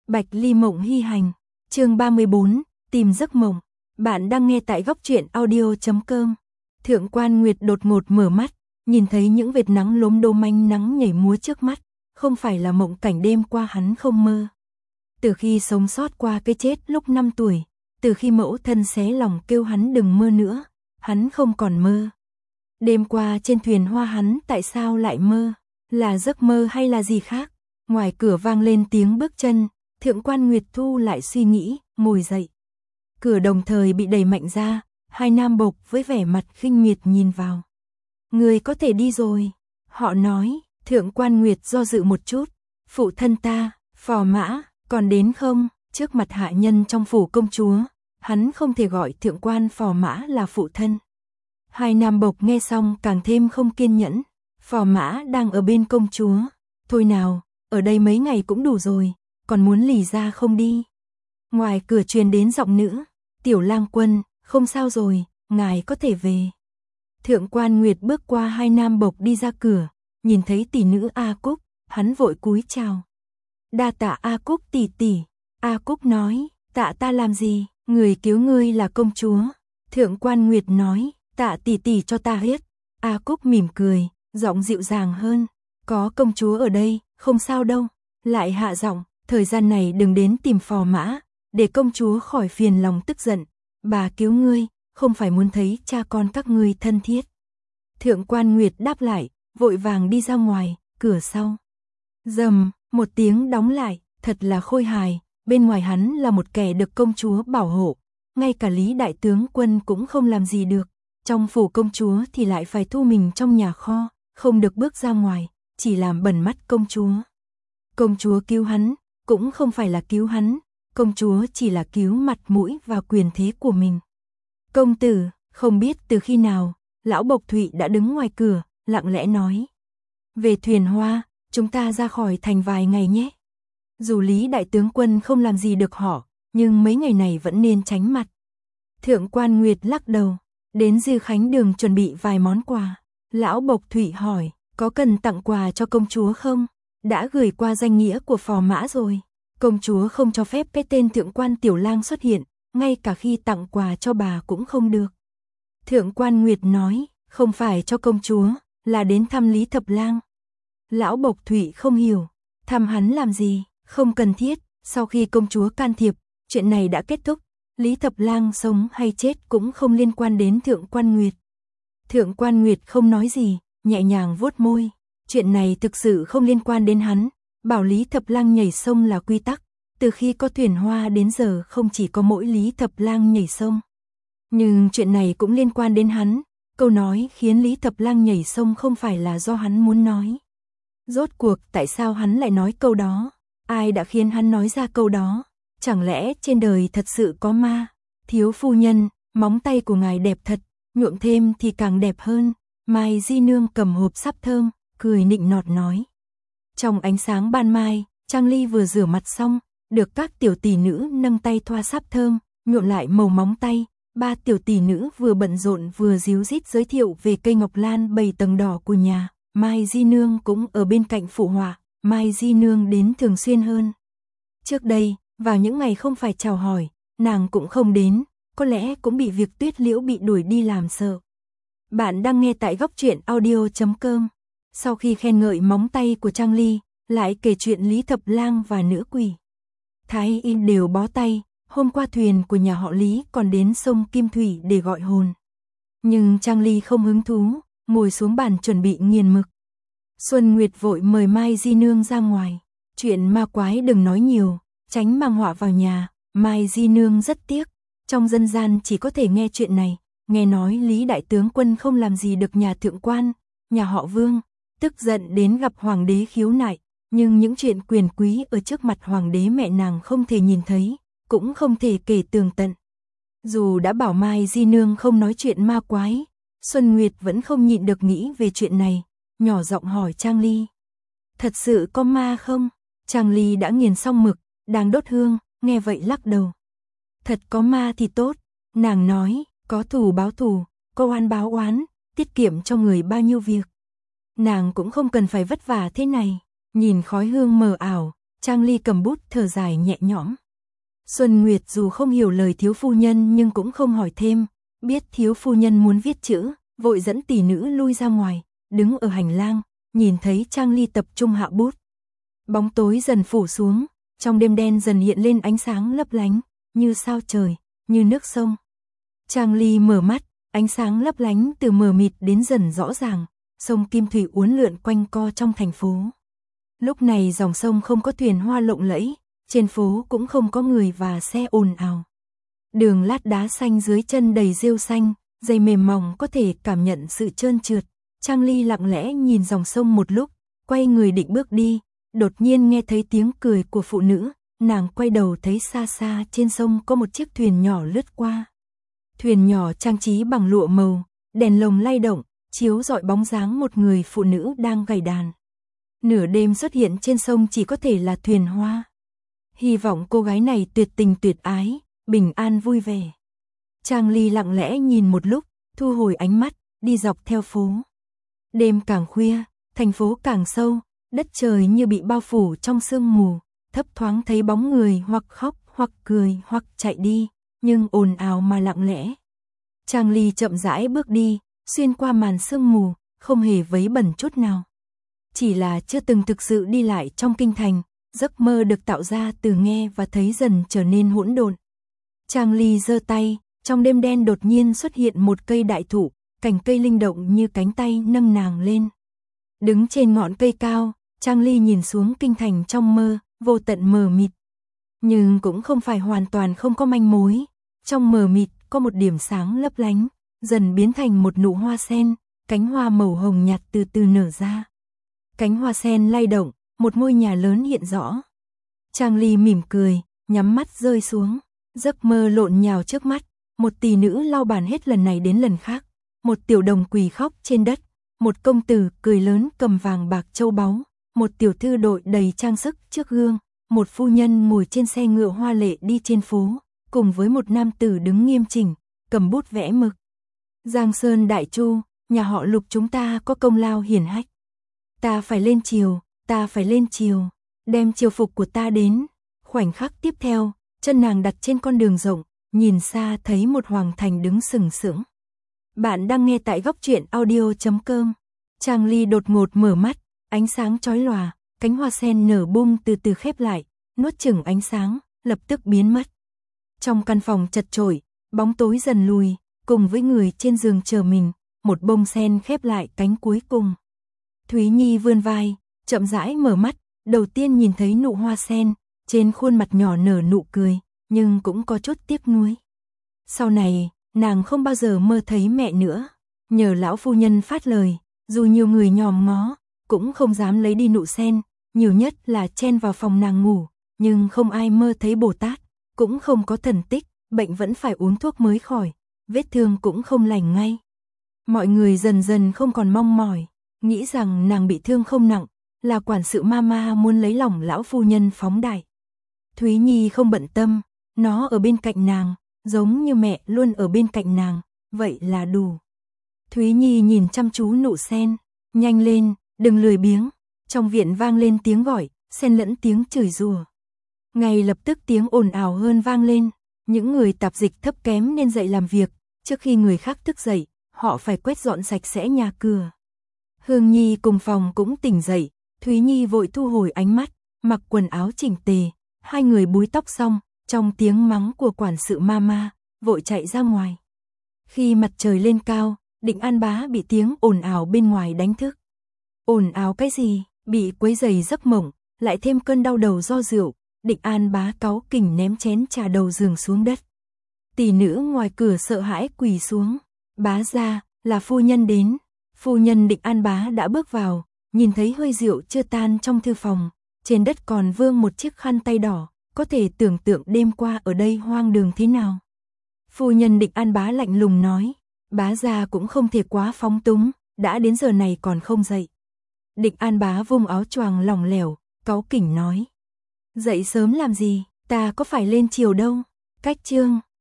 Bạch Ly Mộng Hy Hành, chương 34, tìm giấc mộng. Bạn đang nghe tại góc truyện audio.com. Thượng Quan Nguyệt đột ngột mở mắt, nhìn thấy những vệt nắng lốm đốm ánh nắng nhảy múa trước mắt, không phải là mộng cảnh đêm qua hắn không mơ. Từ khi sống sót qua cái chết lúc 5 tuổi, từ khi mẫu thân xé lòng kêu hắn đừng mơ nữa, hắn không còn mơ. Đêm qua trên thuyền hoa hắn tại sao lại mơ? Là giấc mơ hay là gì khác? Ngoài cửa vang lên tiếng bước chân, Thượng Quan Nguyệt thu lại suy nghĩ, ngồi dậy. Cửa đồng thời bị đẩy mạnh ra, hai nam bộc với vẻ mặt khinh miệt nhìn vào. Người có thể đi rồi, họ nói. Thượng Quan Nguyệt do dự một chút. Phụ thân ta, Phò Mã, còn đến không? Trước mặt hạ nhân trong phủ công chúa, hắn không thể gọi Thượng Quan Phò Mã là phụ thân. Hai nam bộc nghe xong càng thêm không kiên nhẫn. Phò Mã đang ở bên công chúa. Thôi nào, ở đây mấy ngày cũng đủ rồi, còn muốn lì ra không đi? Ngoài cửa truyền đến giọng nữ. Tiểu lang quân, không sao rồi, ngài có thể về. Thượng Quan Nguyệt bước qua hai nam bộc đi ra cửa, nhìn thấy tỷ nữ A Cúc, hắn vội cúi chào. Đa tạ A Cúc tỷ tỷ. A Cúc nói, tạ ta làm gì, người cứu ngươi là công chúa. Thượng Quan Nguyệt nói, tạ tỷ tỷ cho ta hết. A Cúc mỉm cười, giọng dịu dàng hơn. Có công chúa ở đây, không sao đâu. Lại hạ giọng, thời gian này đừng đến tìm Phò Mã, để công chúa khỏi phiền lòng tức giận. Bà cứu ngươi, không phải muốn thấy cha con các ngươi thân thiết. Thượng Quan Nguyệt đáp lại, vội vàng đi ra ngoài, cửa sau. Rầm, một tiếng đóng lại, thật là khôi hài, bên ngoài hắn là một kẻ được công chúa bảo hộ. Ngay cả Lý đại tướng quân cũng không làm gì được. Trong phủ công chúa thì lại phải thu mình trong nhà kho, không được bước ra ngoài, chỉ làm bẩn mắt công chúa. Công chúa cứu hắn, cũng không phải là cứu hắn, công chúa chỉ là cứu mặt mũi và quyền thế của mình. Công tử, không biết từ khi nào, lão Bộc Thụy đã đứng ngoài cửa, lặng lẽ nói. Về thuyền hoa, chúng ta ra khỏi thành vài ngày nhé. Dù Lý đại tướng quân không làm gì được họ, nhưng mấy ngày này vẫn nên tránh mặt. Thượng Quan Nguyệt lắc đầu, đến Dư Khánh Đường chuẩn bị vài món quà. Lão Bộc Thụy hỏi, có cần tặng quà cho công chúa không? Đã gửi qua danh nghĩa của Phò Mã rồi. Công chúa không cho phép cái tên Thượng Quan Tiểu Lang xuất hiện, ngay cả khi tặng quà cho bà cũng không được. Thượng Quan Nguyệt nói, không phải cho công chúa, là đến thăm Lý Thập Lang. Lão Bộc Thụy không hiểu, thăm hắn làm gì, không cần thiết, sau khi công chúa can thiệp, chuyện này đã kết thúc, Lý Thập Lang sống hay chết cũng không liên quan đến Thượng Quan Nguyệt. Thượng Quan Nguyệt không nói gì, nhẹ nhàng vuốt môi, chuyện này thực sự không liên quan đến hắn, bảo Lý Thập Lang nhảy sông là quy tắc, từ khi có thuyền hoa đến giờ không chỉ có mỗi Lý Thập Lang nhảy sông. Nhưng chuyện này cũng liên quan đến hắn, câu nói khiến Lý Thập Lang nhảy sông không phải là do hắn muốn nói. Rốt cuộc tại sao hắn lại nói câu đó? Ai đã khiến hắn nói ra câu đó? Chẳng lẽ trên đời thật sự có ma? Thiếu phu nhân, móng tay của ngài đẹp thật, nhuộm thêm thì càng đẹp hơn. Mai Di Nương cầm hộp sáp thơm, cười nịnh nọt nói. Trong ánh sáng ban mai, Trang Ly vừa rửa mặt xong, được các tiểu tỷ nữ nâng tay thoa sáp thơm, nhuộm lại màu móng tay. Ba tiểu tỷ nữ vừa bận rộn vừa díu dít giới thiệu về cây ngọc lan 7 tầng đỏ của nhà. Mai Di Nương cũng ở bên cạnh phụ họa, Mai Di Nương đến thường xuyên hơn. Trước đây, vào những ngày không phải chào hỏi, nàng cũng không đến, có lẽ cũng bị việc Tuyết Liễu bị đuổi đi làm sợ. Bạn đang nghe tại góc truyện audio.com. Sau khi khen ngợi móng tay của Trang Ly, lại kể chuyện Lý Thập Lang và nữ quỷ Thái Y đều bó tay. Hôm qua thuyền của nhà họ Lý còn đến sông Kim Thủy để gọi hồn. Nhưng Trang Ly không hứng thú, ngồi xuống bàn chuẩn bị nghiền mực. Xuân Nguyệt vội mời Mai Di Nương ra ngoài. Chuyện ma quái đừng nói nhiều, tránh mang họa vào nhà. Mai Di Nương rất tiếc, trong dân gian chỉ có thể nghe chuyện này. Nghe nói Lý đại tướng quân không làm gì được nhà Thượng Quan, nhà họ Vương, tức giận đến gặp hoàng đế khiếu nại. Nhưng những chuyện quyền quý ở trước mặt hoàng đế mẹ nàng không thể nhìn thấy, cũng không thể kể tường tận. Dù đã bảo Mai Di Nương không nói chuyện ma quái, Xuân Nguyệt vẫn không nhịn được nghĩ về chuyện này, nhỏ giọng hỏi Trang Ly. Thật sự có ma không? Trang Ly đã nghiền xong mực, đang đốt hương, nghe vậy lắc đầu. Thật có ma thì tốt, nàng nói, có thù báo thù, có oán báo oán, tiết kiệm cho người bao nhiêu việc. Nàng cũng không cần phải vất vả thế này, nhìn khói hương mờ ảo, Trang Ly cầm bút thở dài nhẹ nhõm. Xuân Nguyệt dù không hiểu lời thiếu phu nhân nhưng cũng không hỏi thêm, biết thiếu phu nhân muốn viết chữ, vội dẫn tỷ nữ lui ra ngoài, đứng ở hành lang, nhìn thấy Trang Ly tập trung hạ bút. Bóng tối dần phủ xuống, trong đêm đen dần hiện lên ánh sáng lấp lánh, như sao trời, như nước sông. Trang Ly mở mắt, ánh sáng lấp lánh từ mờ mịt đến dần rõ ràng, sông Kim Thủy uốn lượn quanh co trong thành phố. Lúc này dòng sông không có thuyền hoa lộng lẫy, trên phố cũng không có người và xe ồn ào. Đường lát đá xanh dưới chân đầy rêu xanh, giày mềm mỏng có thể cảm nhận sự trơn trượt. Trang Ly lặng lẽ nhìn dòng sông một lúc, quay người định bước đi, đột nhiên nghe thấy tiếng cười của phụ nữ, nàng quay đầu thấy xa xa trên sông có một chiếc thuyền nhỏ lướt qua. Thuyền nhỏ trang trí bằng lụa màu, đèn lồng lay động, chiếu rọi bóng dáng một người phụ nữ đang gảy đàn. Nửa đêm xuất hiện trên sông chỉ có thể là thuyền hoa. Hy vọng cô gái này tuyệt tình tuyệt ái, bình an vui vẻ. Trang Ly lặng lẽ nhìn một lúc, thu hồi ánh mắt, đi dọc theo phố. Đêm càng khuya, thành phố càng sâu, đất trời như bị bao phủ trong sương mù, thấp thoáng thấy bóng người hoặc khóc hoặc cười hoặc chạy đi, nhưng ồn ào mà lặng lẽ. Trang Ly chậm rãi bước đi, xuyên qua màn sương mù, không hề vấy bẩn chút nào. Chỉ là chưa từng thực sự đi lại trong kinh thành, giấc mơ được tạo ra từ nghe và thấy dần trở nên hỗn độn. Trang Ly giơ tay, trong đêm đen đột nhiên xuất hiện một cây đại thụ, cành cây linh động như cánh tay nâng nàng lên. Đứng trên ngọn cây cao, Trang Ly nhìn xuống kinh thành trong mơ, vô tận mờ mịt. Nhưng cũng không phải hoàn toàn không có manh mối. Trong mờ mịt có một điểm sáng lấp lánh, dần biến thành một nụ hoa sen, cánh hoa màu hồng nhạt từ từ nở ra. Cánh hoa sen lay động, một ngôi nhà lớn hiện rõ. Trang Ly mỉm cười, nhắm mắt rơi xuống, giấc mơ lộn nhào trước mắt, một tỷ nữ lau bàn hết lần này đến lần khác, một tiểu đồng quỳ khóc trên đất, một công tử cười lớn cầm vàng bạc châu báu, một tiểu thư đội đầy trang sức trước gương, một phu nhân ngồi trên xe ngựa hoa lệ đi trên phố, cùng với một nam tử đứng nghiêm chỉnh, cầm bút vẽ mực. Giang Sơn Đại Chu, nhà họ Lục chúng ta có công lao hiển hách. Ta phải lên triều, ta phải lên triều, đem triều phục của ta đến. Khoảnh khắc tiếp theo, chân nàng đặt trên con đường rộng, nhìn xa thấy một hoàng thành đứng sừng sững. Bạn đang nghe tại goctruyện.audio.com. Trang Ly đột ngột mở mắt, ánh sáng chói lòa, cánh hoa sen nở bung từ từ khép lại, nuốt chửng ánh sáng, lập tức biến mất. Trong căn phòng chật chội, bóng tối dần lùi, cùng với người trên giường chờ mình, một bông sen khép lại cánh cuối cùng. Thúy Nhi vươn vai, chậm rãi mở mắt, đầu tiên nhìn thấy nụ hoa sen, trên khuôn mặt nhỏ nở nụ cười, nhưng cũng có chút tiếc nuối. Sau này, nàng không bao giờ mơ thấy mẹ nữa, nhờ lão phu nhân phát lời, dù nhiều người nhòm ngó, cũng không dám lấy đi nụ sen, nhiều nhất là chen vào phòng nàng ngủ, nhưng không ai mơ thấy Bồ Tát, cũng không có thần tích, bệnh vẫn phải uống thuốc mới khỏi, vết thương cũng không lành ngay. Mọi người dần dần không còn mong mỏi, nghĩ rằng nàng bị thương không nặng, là quản sự mama muốn lấy lòng lão phu nhân phóng đại. Thúy Nhi không bận tâm, nó ở bên cạnh nàng, giống như mẹ luôn ở bên cạnh nàng, vậy là đủ. Thúy Nhi nhìn chăm chú nụ sen, nhanh lên, đừng lười biếng. Trong viện vang lên tiếng gọi, xen lẫn tiếng chửi rủa. Ngay lập tức tiếng ồn ào hơn vang lên, những người tạp dịch thấp kém nên dậy làm việc, trước khi người khác thức dậy, họ phải quét dọn sạch sẽ nhà cửa. Hương Nhi cùng phòng cũng tỉnh dậy, Thúy Nhi vội thu hồi ánh mắt, mặc quần áo chỉnh tề, hai người búi tóc xong, trong tiếng mắng của quản sự mama, vội chạy ra ngoài. Khi mặt trời lên cao, Định An Bá bị tiếng ồn ào bên ngoài đánh thức. Ồn ào cái gì, bị quấy rầy giấc mộng, lại thêm cơn đau đầu do rượu, Định An Bá cáu kỉnh ném chén trà đầu giường xuống đất. Tỷ nữ ngoài cửa sợ hãi quỳ xuống, bá gia, là phu nhân đến. Phu nhân Định An Bá đã bước vào, nhìn thấy hơi rượu chưa tan trong thư phòng, trên đất còn vương một chiếc khăn tay đỏ, có thể tưởng tượng đêm qua ở đây hoang đường thế nào. Phu nhân Định An Bá lạnh lùng nói, bá gia cũng không thể quá phóng túng, đã đến giờ này còn không dậy. Định An Bá vung áo choàng lỏng lẻo, cáu kỉnh nói, dậy sớm làm gì, ta có phải lên chiều đâu. Cách chương